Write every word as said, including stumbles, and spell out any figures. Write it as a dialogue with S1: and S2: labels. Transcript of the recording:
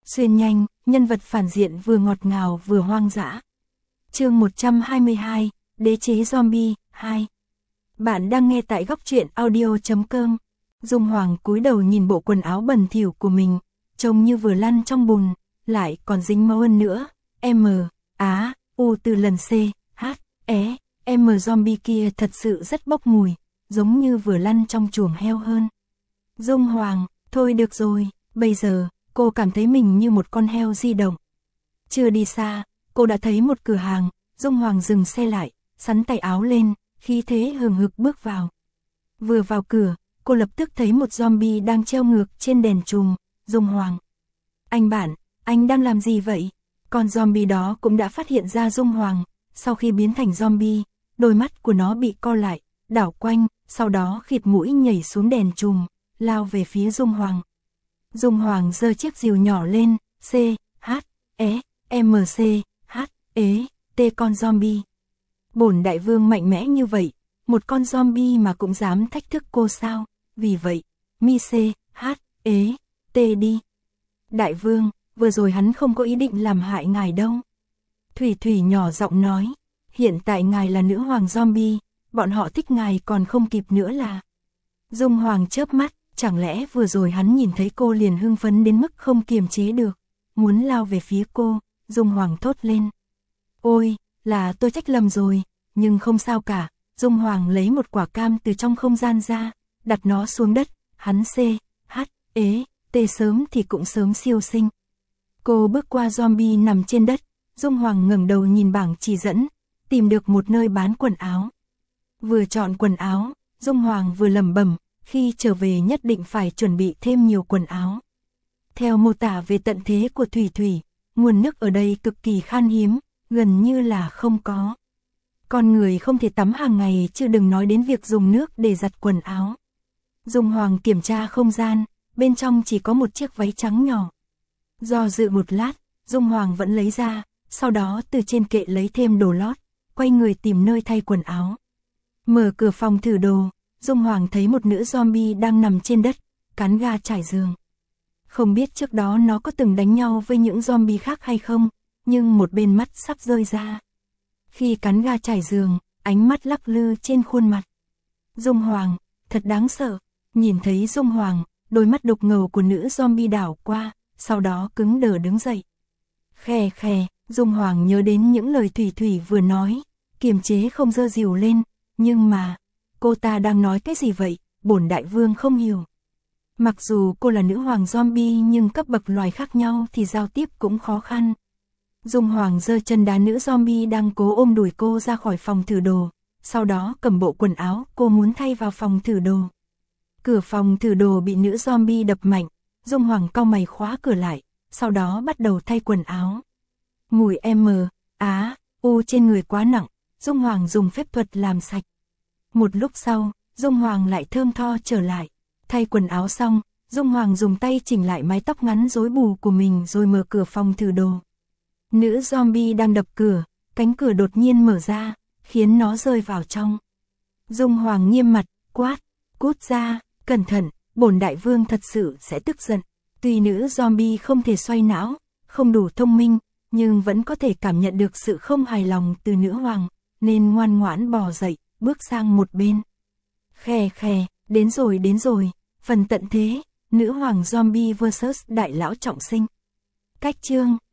S1: xuyên nhanh, nhân vật phản diện vừa ngọt ngào vừa hoang dã. Chương một trăm hai mươi hai, Đế chế zombie hai. Bạn đang nghe tại góc truyện audio chấm com. Dung Hoàng cúi đầu nhìn bộ quần áo bẩn thỉu của mình, trông như vừa lăn trong bùn, lại còn dính máu hơn nữa. M, Á, U từ lần C, H, E, M zombie kia thật sự rất bốc mùi, giống như vừa lăn trong chuồng heo hơn. Dung Hoàng, thôi được rồi, bây giờ, cô cảm thấy mình như một con heo di động. Chưa đi xa, cô đã thấy một cửa hàng, Dung Hoàng dừng xe lại, xắn tay áo lên, khí thế hừng hực bước vào. Vừa vào cửa, cô lập tức thấy một zombie đang treo ngược trên đèn chùm. Dung Hoàng, anh bạn, anh đang làm gì vậy? Con zombie đó cũng đã phát hiện ra Dung Hoàng, sau khi biến thành zombie, đôi mắt của nó bị co lại, đảo quanh, sau đó khịt mũi nhảy xuống đèn chùm, lao về phía Dung Hoàng. Dung Hoàng giơ chiếc rìu nhỏ lên, C, H, E, M C, H, E, T con zombie. Bổn đại vương mạnh mẽ như vậy, một con zombie mà cũng dám thách thức cô sao? Vì vậy, mi C, H, E, T đi. Đại vương, vừa rồi hắn không có ý định làm hại ngài đâu. Thủy Thủy nhỏ giọng nói, hiện tại ngài là nữ hoàng zombie, bọn họ thích ngài còn không kịp nữa là. Dung Hoàng chớp mắt, chẳng lẽ vừa rồi hắn nhìn thấy cô liền hưng phấn đến mức không kiềm chế được, muốn lao về phía cô. Dung Hoàng thốt lên. Ôi, là tôi trách lầm rồi, nhưng không sao cả. Dung Hoàng lấy một quả cam từ trong không gian ra, đặt nó xuống đất, hắn C, H, E, T sớm thì cũng sớm siêu sinh. Cô bước qua zombie nằm trên đất, Dung Hoàng ngẩng đầu nhìn bảng chỉ dẫn, tìm được một nơi bán quần áo. Vừa chọn quần áo, Dung Hoàng vừa lẩm bẩm, khi trở về nhất định phải chuẩn bị thêm nhiều quần áo. Theo mô tả về tận thế của Thủy Thủy, nguồn nước ở đây cực kỳ khan hiếm, gần như là không có. Con người không thể tắm hàng ngày chứ đừng nói đến việc dùng nước để giặt quần áo. Dung Hoàng kiểm tra không gian, bên trong chỉ có một chiếc váy trắng nhỏ. Do dự một lát, Dung Hoàng vẫn lấy ra, sau đó từ trên kệ lấy thêm đồ lót, quay người tìm nơi thay quần áo. Mở cửa phòng thử đồ, Dung Hoàng thấy một nữ zombie đang nằm trên đất, cắn ga trải giường. Không biết trước đó nó có từng đánh nhau với những zombie khác hay không, nhưng một bên mắt sắp rơi ra. Khi cắn ga trải giường, ánh mắt lắc lư trên khuôn mặt. Dung Hoàng, thật đáng sợ. Nhìn thấy Dung Hoàng, đôi mắt đục ngầu của nữ zombie đảo qua, sau đó cứng đờ đứng dậy. Khè khè, Dung Hoàng nhớ đến những lời Thủy Thủy vừa nói, kiềm chế không giơ rìu lên, nhưng mà, cô ta đang nói cái gì vậy, bổn đại vương không hiểu. Mặc dù cô là nữ hoàng zombie nhưng cấp bậc loài khác nhau thì giao tiếp cũng khó khăn. Dung Hoàng giơ chân đá nữ zombie đang cố ôm đuổi cô ra khỏi phòng thử đồ, sau đó cầm bộ quần áo cô muốn thay vào phòng thử đồ. Cửa phòng thử đồ bị nữ zombie đập mạnh, Dung Hoàng cau mày khóa cửa lại, sau đó bắt đầu thay quần áo. Mùi M, Á, U trên người quá nặng, Dung Hoàng dùng phép thuật làm sạch. Một lúc sau, Dung Hoàng lại thơm tho trở lại. Thay quần áo xong, Dung Hoàng dùng tay chỉnh lại mái tóc ngắn rối bù của mình rồi mở cửa phòng thử đồ. Nữ zombie đang đập cửa, cánh cửa đột nhiên mở ra, khiến nó rơi vào trong. Dung Hoàng nghiêm mặt, quát, cút ra, cẩn thận, bổn đại vương thật sự sẽ tức giận. Tuy nữ zombie không thể xoay não, không đủ thông minh, nhưng vẫn có thể cảm nhận được sự không hài lòng từ nữ hoàng, nên ngoan ngoãn bò dậy, bước sang một bên. Khè khè, đến rồi đến rồi, phần tận thế, nữ hoàng zombie versus đại lão trọng sinh. Cách chương